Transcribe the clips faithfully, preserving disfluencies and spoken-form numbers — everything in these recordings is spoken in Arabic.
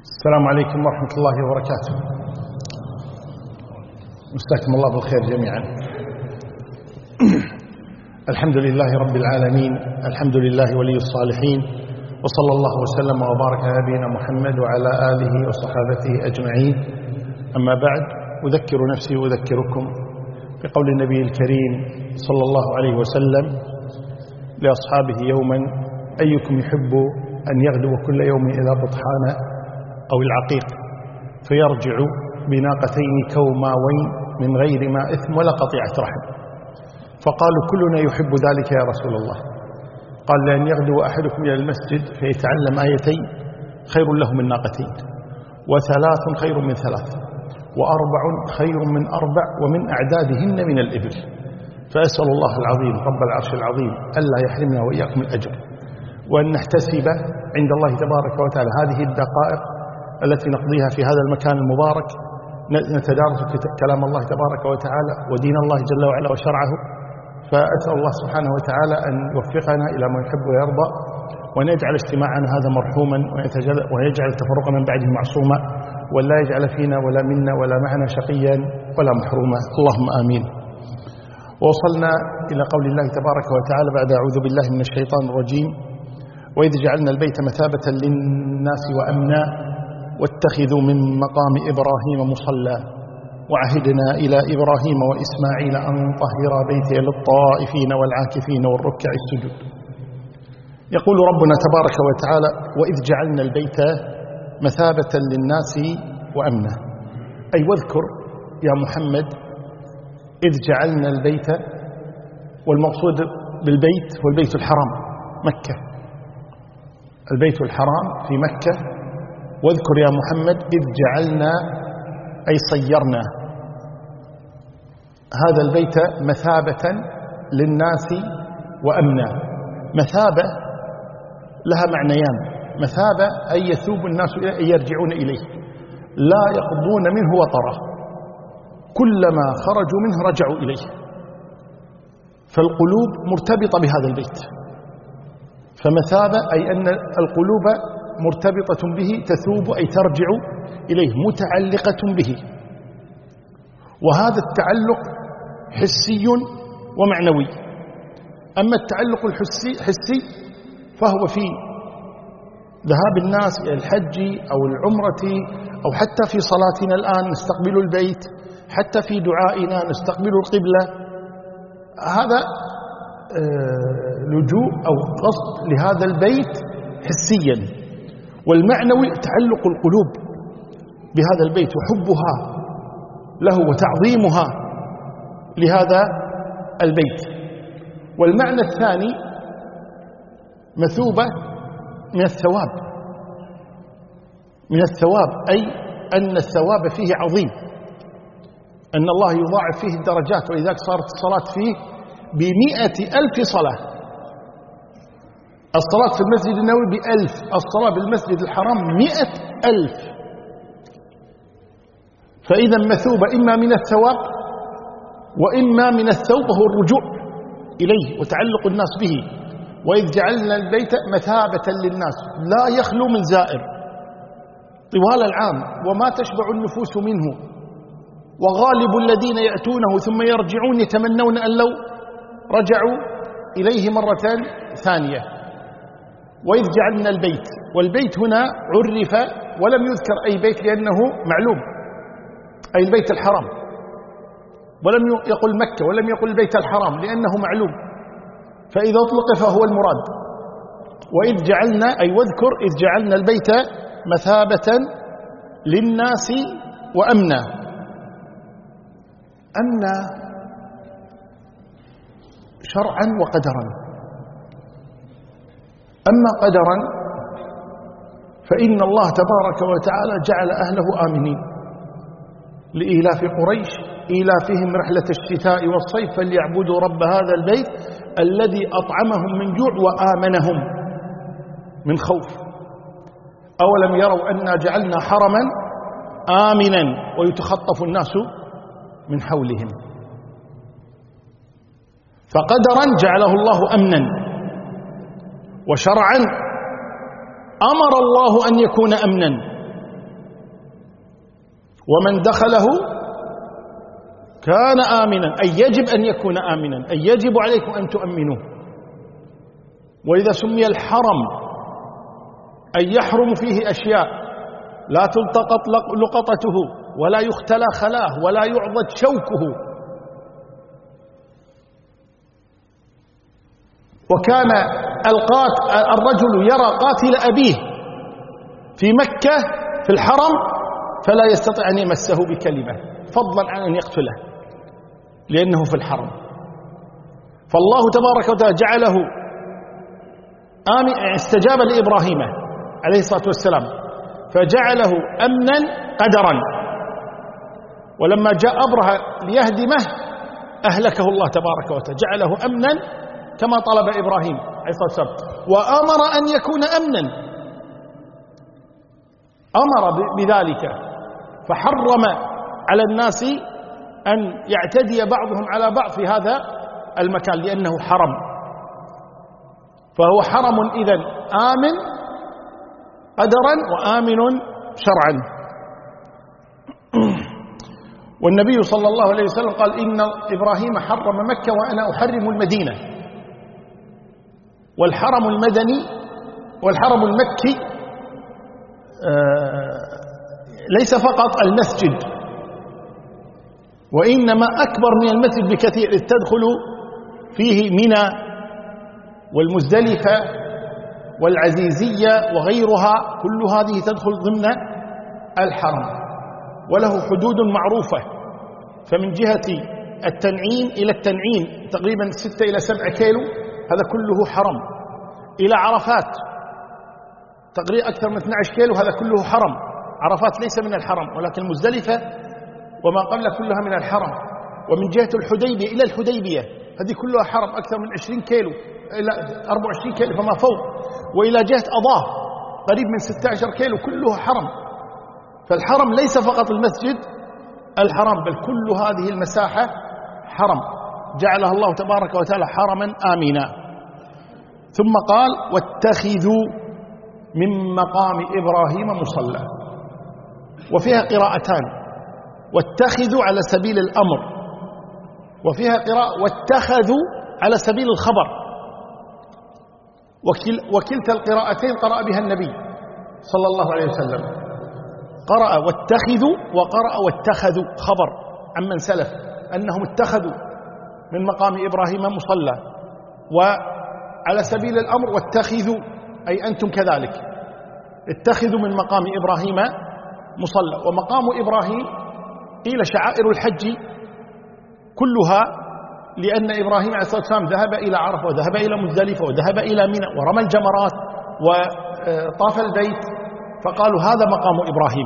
السلام عليكم ورحمة الله وبركاته. مساكم الله بالخير جميعا. الحمد لله رب العالمين، الحمد لله ولي الصالحين، وصلى الله وسلم وبارك على نبينا محمد وعلى آله وصحابته أجمعين. أما بعد، أذكر نفسي وأذكركم بقول النبي الكريم صلى الله عليه وسلم لأصحابه يوما: أيكم يحب أن يغدو كل يوم إلى بطحان أو العقيق فيرجع بناقتين كوماوين من غير ما إثم ولا قطيعة رحم؟ فقالوا: كلنا يحب ذلك يا رسول الله. قال: لأن يغدو أحدكم إلى المسجد فيتعلم آيتين خير له من ناقتين، وثلاث خير من ثلاث، وأربع خير من أربع، ومن أعدادهن من الإبل. فأسأل الله العظيم رب العرش العظيم ألا يحرمنا وإياكم الأجر، وأن نحتسب عند الله تبارك وتعالى هذه الدقائق التي نقضيها في هذا المكان المبارك نتدارس كلام الله تبارك وتعالى ودين الله جل وعلا وشرعه. فأسأل الله سبحانه وتعالى أن يوفقنا إلى ما يحب ويرضى، وأن يجعل اجتماعنا هذا مرحوما، ويجعل التفرق من بعده معصوما، ولا يجعل فينا ولا منا ولا معنا شقيا ولا محروما، اللهم آمين. ووصلنا إلى قول الله تبارك وتعالى بعد أعوذ بالله من الشيطان الرجيم: وإذ جعلنا البيت مثابة للناس وأمنا واتخذوا من مقام إبراهيم مصلى وعهدنا إلى إبراهيم وإسماعيل أن طهر بيتي للطائفين والعاكفين والركع السجود. يقول ربنا تبارك وتعالى: وإذ جعلنا البيت مثابة للناس وأمنا، أي واذكر يا محمد إذ جعلنا البيت، والمقصود بالبيت هو البيت الحرام مكة، البيت الحرام في مكة. واذكر يا محمد إذ جعلنا أي صيرنا هذا البيت مثابة للناس وأمنا. مثابة لها معنيان: مثابة أي يثوب الناس إليه، أي يرجعون إليه، لا يقضون منه وطرة، كلما خرجوا منه رجعوا إليه. فالقلوب مرتبطة بهذا البيت، فمثابة أي أن القلوب مرتبطة به، تثوب أي ترجع إليه، متعلقة به. وهذا التعلق حسي ومعنوي. أما التعلق الحسي حسي فهو في ذهاب الناس إلى الحج أو العمرة، أو حتى في صلاتنا الآن نستقبل البيت، حتى في دعائنا نستقبل القبلة. هذا لجوء أو قصد لهذا البيت حسيا. والمعنوي تعلق القلوب بهذا البيت وحبها له وتعظيمها لهذا البيت. والمعنى الثاني مثوبة من الثواب، من الثواب أي أن الثواب فيه عظيم، أن الله يضاعف فيه الدرجات، ولذلك صارت الصلاة فيه بمئة ألف صلاة. الصلاة في المسجد النبوي بألف، الصلاة بالمسجد الحرام مئة ألف. فإذا مثوبة إما من الثواب وإما من الثوب، هو الرجوع إليه وتعلق الناس به. وإذ جعلنا البيت مثابة للناس، لا يخلو من زائر طوال العام، وما تشبع النفوس منه. وغالب الذين يأتونه ثم يرجعون يتمنون أن لو رجعوا إليه مرة ثانية. وإذ جعلنا البيت، والبيت هنا عرف ولم يذكر أي بيت لأنه معلوم، أي البيت الحرام، ولم يقل مكة ولم يقل البيت الحرام لأنه معلوم، فإذا أطلق فهو المراد. وإذ جعلنا أي واذكر إذ جعلنا البيت مثابة للناس وأمنا. أمنا شرعا وقدرا. أما قدرا فإن الله تبارك وتعالى جعل أهله آمنين لإيلاف قريش إيلافهم رحلة الشتاء والصيف فليعبدوا رب هذا البيت الذي أطعمهم من جوع وآمنهم من خوف. أولم يروا أنا جعلنا حرما آمنا ويتخطف الناس من حولهم. فقدرا جعله الله أمنا، وشرعا أمر الله أن يكون أمنا، ومن دخله كان آمنا، أي يجب أن يكون آمنا، أي يجب عليكم أن تؤمنوه. وإذا سمي الحرم أي يحرم فيه أشياء لا تلتقط لقطته ولا يختلى خلاه ولا يعضد شوكه. وكان الرجل يرى قاتل أبيه في مكة في الحرم فلا يستطيع أن يمسه بكلمة، فضلا عن أن يقتله لأنه في الحرم. فالله تبارك وتعالى جعله آمن، استجاب لإبراهيم عليه الصلاة والسلام فجعله أمنا قدرا. ولما جاء أبرهة ليهدمه أهلكه الله تبارك وتعالى، جعله أمنا كما طلب إبراهيم عليه الصلاة والسلام، وأمر أن يكون أمنا، أمر بذلك، فحرم على الناس أن يعتدي بعضهم على بعض في هذا المكان لأنه حرم. فهو حرم إذن آمن قدرا وآمن شرعا. والنبي صلى الله عليه وسلم قال إن إبراهيم حرم مكة وأنا أحرم المدينة. والحرم المدني والحرم المكي ليس فقط المسجد، وإنما أكبر من المسجد بكثير، إذ تدخل فيه منى والمزدلفة والعزيزية وغيرها، كل هذه تدخل ضمن الحرم، وله حدود معروفة. فمن جهة التنعيم إلى التنعيم تقريبا ستة إلى سبعة كيلو، هذا كله حرم. إلى عرفات تقريبا أكثر من اثني عشر كيلو، هذا كله حرم. عرفات ليس من الحرم، ولكن مزدلفة وما قبل كلها من الحرم. ومن جهة الحديبية إلى الحديبية هذه كلها حرم، أكثر من عشرين كيلو إلى أربعة وعشرين كيلو فما فوق. وإلى جهة أضاه قريب من ستة عشر كيلو كله حرم. فالحرم ليس فقط المسجد الحرام، بل كل هذه المساحة حرم جعلها الله تبارك وتعالى حرما آمنا. ثم قال واتخذوا من مقام إبراهيم مصلى، وفيها قراءتان، واتخذوا على سبيل الأمر، وفيها قراءة واتخذوا على سبيل الخبر، وكل وكلتا القراءتين قرأ بها النبي صلى الله عليه وسلم، قرأ واتخذوا وقرأ واتخذوا، خبر عمن سلف أنهم اتخذوا من مقام إبراهيم مصلى. وعلى سبيل الأمر واتخذوا أي أنتم كذلك اتخذوا من مقام إبراهيم مصلى. ومقام إبراهيم قيل شعائر الحج كلها، لأن إبراهيم عليه الصلاة والسلام ذهب إلى عرفة وذهب إلى مزدلفة وذهب إلى منى ورمى الجمرات وطاف البيت، فقالوا هذا مقام إبراهيم.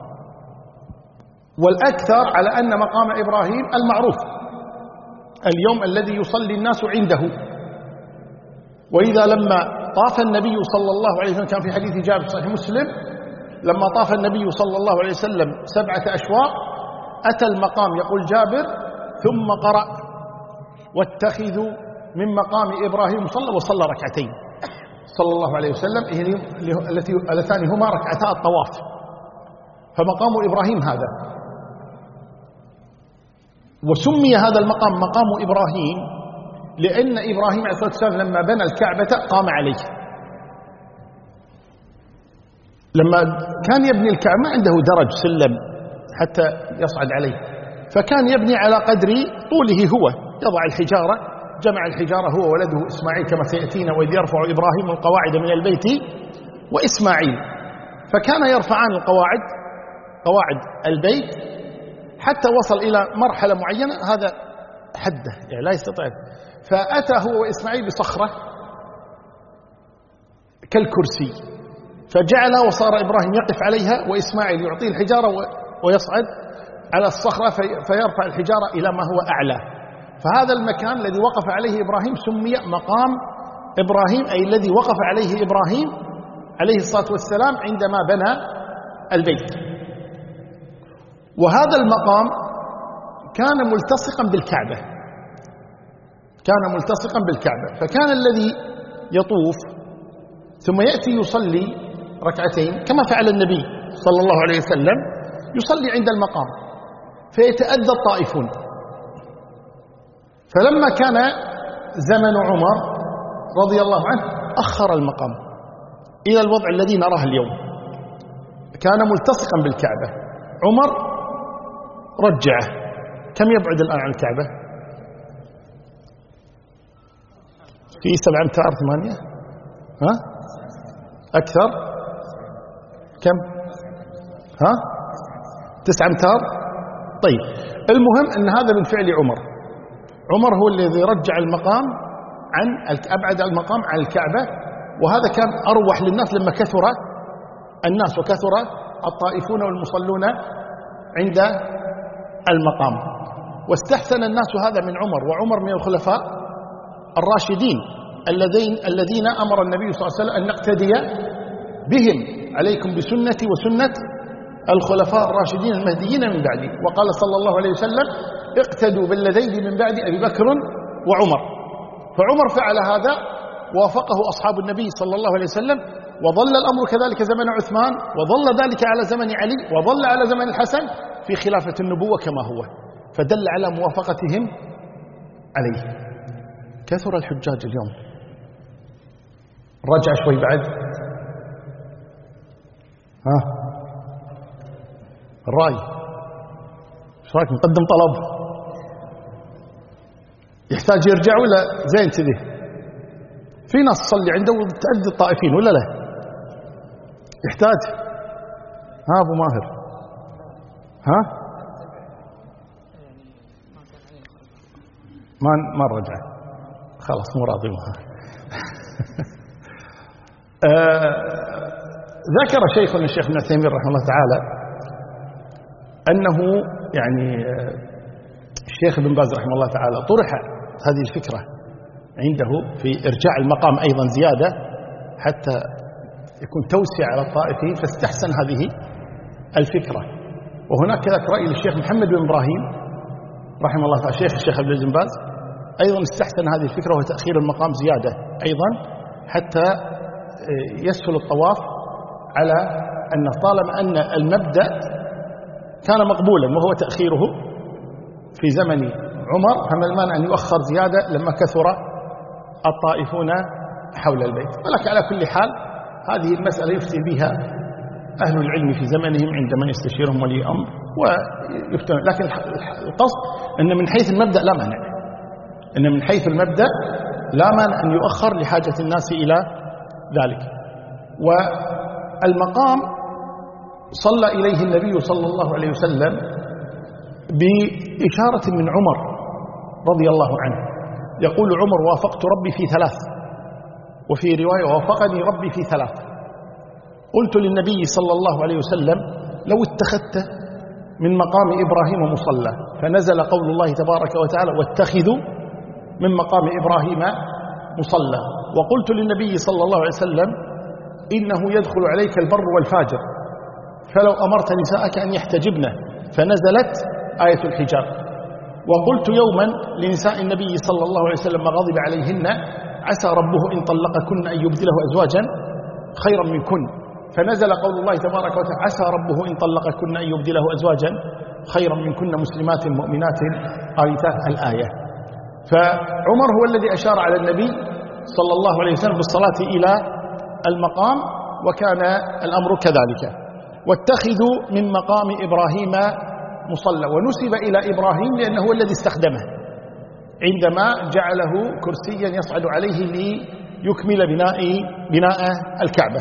والأكثر على أن مقام إبراهيم المعروف اليوم الذي يصلي الناس عنده. وإذا لما طاف النبي صلى الله عليه وسلم، كان في حديث جابر صحيح مسلم، لما طاف النبي صلى الله عليه وسلم سبعة أشواط أتى المقام، يقول جابر، ثم قرأ واتخذوا من مقام إبراهيم مصلى، وصلى ركعتين صلى الله عليه وسلم التي اللتان هما ركعتا الطواف. فمقام إبراهيم هذا، وسمي هذا المقام مقام إبراهيم لأن إبراهيم عليه الصلاة والسلام لما بنى الكعبة قام عليه. لما كان يبني الكعبة ما عنده درج سلم حتى يصعد عليه، فكان يبني على قدر طوله هو، يضع الحجارة، جمع الحجارة هو ولده إسماعيل كما سيأتينا، وإذ يرفع إبراهيم القواعد من البيت وإسماعيل، فكان يرفعان القواعد قواعد البيت حتى وصل إلى مرحلة معينة، هذا حده يعني لا يستطيع، فأتى هو وإسماعيل بصخرة كالكرسي فجعلها، وصار إبراهيم يقف عليها وإسماعيل يعطيه الحجارة ويصعد على الصخرة فيرفع الحجارة إلى ما هو أعلى. فهذا المكان الذي وقف عليه إبراهيم سمي مقام إبراهيم، أي الذي وقف عليه إبراهيم عليه الصلاة والسلام عندما بنى البيت. وهذا المقام كان ملتصقا بالكعبة، كان ملتصقا بالكعبة، فكان الذي يطوف ثم يأتي يصلي ركعتين كما فعل النبي صلى الله عليه وسلم، يصلي عند المقام فيتأذى الطائفون. فلما كان زمن عمر رضي الله عنه أخر المقام إلى الوضع الذي نراه اليوم، كان ملتصقا بالكعبة. عمر رجعه. كم يبعد الآن عن الكعبة؟ في سبعة أمتار ثمانية؟ ها؟ أكثر؟ كم؟ ها؟ تسعة أمتار؟ طيب، المهم أن هذا من فعل عمر. عمر هو الذي رجع المقام عن أبعد المقام عن الكعبة، وهذا كان أروح للناس لما كثر الناس وكثر الطائفون والمصلون عند المقام. واستحسن الناس هذا من عمر، وعمر من الخلفاء الراشدين الذين الذين أمر النبي صلى الله عليه وسلم أن نقتدي بهم. عليكم بسنتي وسنة الخلفاء الراشدين المهديين من بعدي. وقال صلى الله عليه وسلم اقتدوا بالذين من بعد أبي بكر وعمر. فعمر فعل هذا، وافقه أصحاب النبي صلى الله عليه وسلم، وظل الأمر كذلك زمن عثمان، وظل ذلك على زمن علي، وظل على زمن الحسن في خلافة النبوة كما هو، فدل على موافقتهم عليه. كثر الحجاج اليوم. رجع شوي بعد. ها الرأي ايش رايك نقدم طلب؟ يحتاج يرجع ولا زين كذي؟ في ناس تصلي عنده وتأذي الطائفين ولا لا؟ يحتاج. ها ابو ماهر، ها ما ما رجع خلاص مو راضي معها. ذكر شيخنا الشيخ ابن عثيمين رحمه الله تعالى أنه يعني الشيخ ابن باز رحمه الله تعالى طرح هذه الفكرة عنده في إرجاع المقام أيضا زيادة حتى يكون توسع على الطائفين، فاستحسن هذه الفكرة. وهناك كذلك رأي للشيخ محمد بن إبراهيم رحمه الله تعالى شيخ الشيخ عبد العزيز بن باز أيضا استحسن هذه الفكرة، وهو تأخير المقام زيادة أيضا حتى يسهل الطواف، على أن طالما أن المبدأ كان مقبولا وهو تأخيره في زمن عمر، فما المانع أن يؤخر زيادة لما كثر الطائفون حول البيت. ولكن على كل حال هذه المسألة يفتي بها أهل العلم في زمنهم عندما يستشيرهم ولي أمر ويفتون. لكن القصد أن من حيث المبدأ لا مانع، أن من حيث المبدأ لا مانع أن يؤخر لحاجة الناس إلى ذلك. والمقام صلى إليه النبي صلى الله عليه وسلم بإشارة من عمر رضي الله عنه. يقول عمر وافقت ربي في ثلاث، وفي رواية وافقني ربي في ثلاث. قلت للنبي صلى الله عليه وسلم لو اتخذت من مقام إبراهيم مصلى، فنزل قول الله تبارك وتعالى واتخذوا من مقام إبراهيم مصلى. وقلت للنبي صلى الله عليه وسلم إنه يدخل عليك البر والفاجر، فلو أمرت نساءك أن يحتجبن، فنزلت آية الحجاب. وقلت يوما لنساء النبي صلى الله عليه وسلم ما غضب عليهن عسى ربه إن طلقكن أن يبدله أزواجا خيرا منكن، فنزل قول الله تبارك وتعالى عسى ربه إن طلقكن أن يبدله أزواجا خيرا منكن مسلمات مؤمنات قانتات الآية. فعمر هو الذي أشار على النبي صلى الله عليه وسلم بالصلاة إلى المقام، وكان الأمر كذلك. واتخذوا من مقام إبراهيم مصلى، ونسب إلى إبراهيم لأنه هو الذي استخدمه عندما جعله كرسيا يصعد عليه ليكمل بناء بناء الكعبة.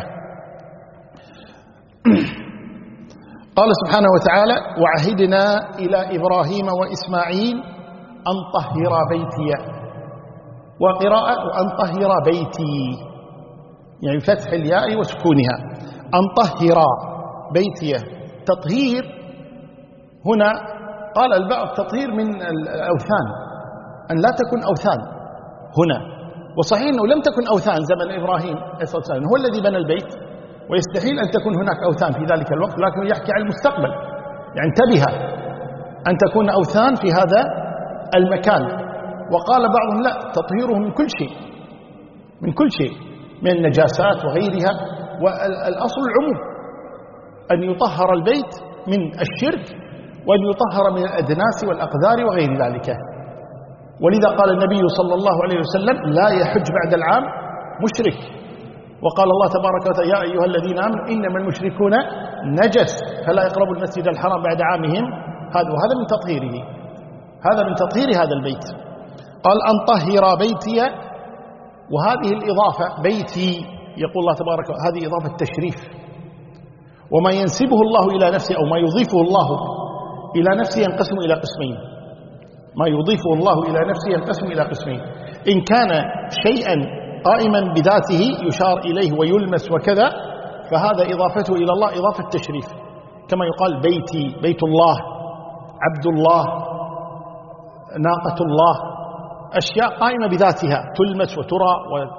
قال سبحانه وتعالى وعهدنا إلى إبراهيم وإسماعيل أن طهر بيتي، وقراءة أن طهر بيتي يعني فتح الياء وسكونها، أن طهر بيتي. تطهير هنا قال البعض تطهير من الأوثان، أن لا تكن أوثان هنا. وصحيح أنه لم تكن أوثان زمن إبراهيم عليه الصلاة والسلام، هو الذي بنى البيت، ويستحيل أن تكون هناك أوثان في ذلك الوقت، لكن يحكي عن المستقبل. يعني انتبه أن تكون أوثان في هذا المكان. وقال بعضهم لا، تطهيره من كل شيء، من كل شيء من النجاسات وغيرها. والأصل العموم، أن يطهر البيت من الشرك وأن يطهر من الأدناس والأقذار وغير ذلك. ولذا قال النبي صلى الله عليه وسلم لا يحج بعد العام مشرك. وقال الله تبارك وتعالى يا أيها الذين آمنوا إنما المشركون نجس فلا يقربوا المسجد الحرام بعد عامهم هذا. وهذا من تطهيره، هذا من تطهير هذا البيت. قال أن طهر بيتي، وهذه الإضافة بيتي يقول الله تبارك وتعالى هذه إضافة تشريف. وما ينسبه الله إلى نفسه أو ما يضيفه الله إلى نفسه ينقسم إلى قسمين. ما يضيفه الله إلى نفسه ينقسم إلى قسمين: إن كان شيئا قائما بذاته يشار إليه ويلمس وكذا فهذا إضافته إلى الله إضافة تشريف، كما يقال بيتي، بيت الله، عبد الله، ناقة الله، أشياء قائمة بذاتها تلمس وترى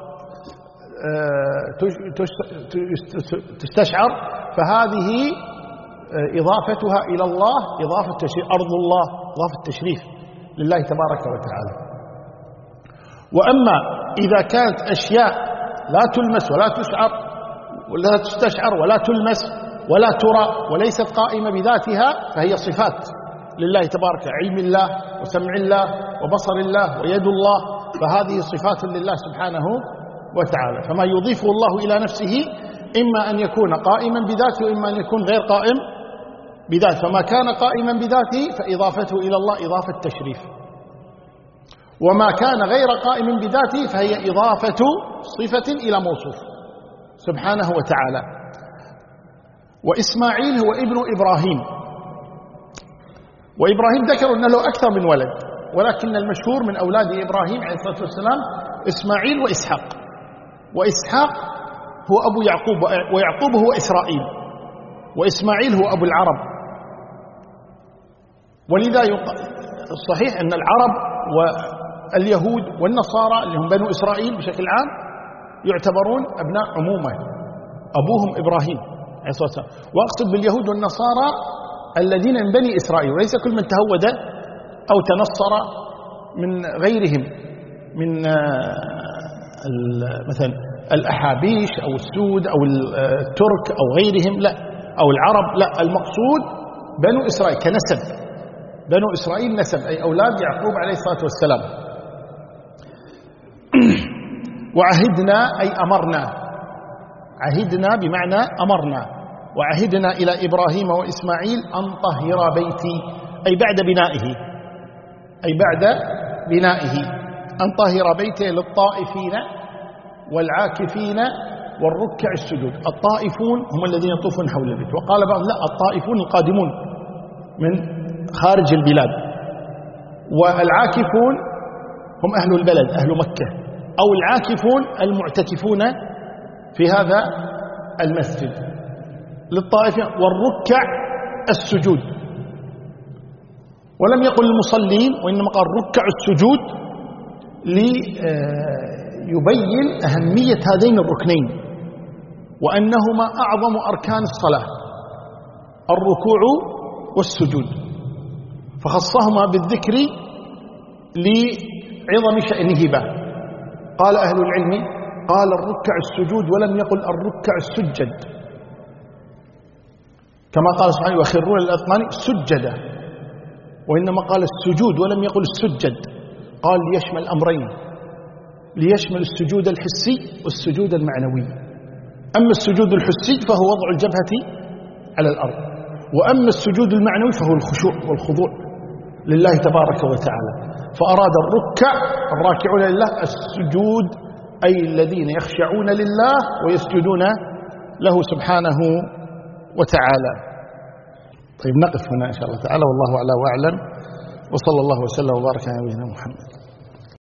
وتستشعر، فهذه إضافتها إلى الله إضافة تشريف. أرض الله إضافة تشريف لله تبارك وتعالى. وأما إذا كانت أشياء لا تلمس ولا تشعر ولا تستشعر ولا تلمس ولا ترى وليست قائمة بذاتها فهي صفات لله تبارك، علم الله وسمع الله وبصر الله ويد الله، فهذه صفات لله سبحانه وتعالى. فما يضيفه الله إلى نفسه إما أن يكون قائما بذاته وإما أن يكون غير قائم بذاته. فما كان قائما بذاته فإضافته إلى الله إضافة تشريف، وما كان غير قائم بذاته فهي إضافة صفة إلى موصوف سبحانه وتعالى. وإسماعيل هو ابن إبراهيم، وإبراهيم ذكر أن له أكثر من ولد، ولكن المشهور من أولاد إبراهيم عليه الصلاة والسلام إسماعيل وإسحاق. وإسحاق هو أبو يعقوب، ويعقوب هو إسرائيل، وإسماعيل هو أبو العرب. ولذا صحيح أن العرب واليهود والنصارى اللي هم بنو إسرائيل بشكل عام يعتبرون أبناء عمومة، أبوهم إبراهيم عليه الصلاة والسلام. وأقصد باليهود والنصارى الذين من بني إسرائيل، وليس كل من تهود أو تنصر من غيرهم من مثلا الأحابيش أو السود أو الترك أو غيرهم، لا، أو العرب، لا، المقصود بنو إسرائيل كنسب. بنو إسرائيل نسب، أي أولاد يعقوب عليه الصلاة والسلام. وعهدنا أي أمرنا، عهدنا بمعنى أمرنا. وعهدنا إلى إبراهيم وإسماعيل أن طهر بيتي، أي بعد بنائه، أي بعد بنائه أن طهر بيتي للطائفين والعاكفين والركع السجود. الطائفون هم الذين يطوفون حول البيت، وقال بعض لا، الطائفون القادمون من خارج البلاد، والعاكفون هم أهل البلد أهل مكة، أو العاكفون المعتكفون في هذا المسجد للطائفين والركع السجود. ولم يقل المصلين، وإنما قال ركع السجود ليبين أهمية هذين الركنين وأنهما أعظم أركان الصلاة، الركوع والسجود، فخصهما بالذكر لعظم شأنهما. قال أهل العلم قال الركع السجود ولم يقل الركع السجد، كما قال سبحانه وخروا للأذقان سجدا، وإنما قال السجود ولم يقل السجد. قال ليشمل أمرين، ليشمل السجود الحسي والسجود المعنوي. أما السجود الحسي فهو وضع الجبهة على الأرض، وأما السجود المعنوي فهو الخشوع والخضوع لله تبارك وتعالى. فأراد الركع الراكعون لله السجود، أي الذين يخشعون لله ويسجدون له سبحانه وتعالى. طيب نقف هنا إن شاء الله تعالى، والله أعلى وأعلم، وصلى الله وسلم وبارك على نبينا محمد.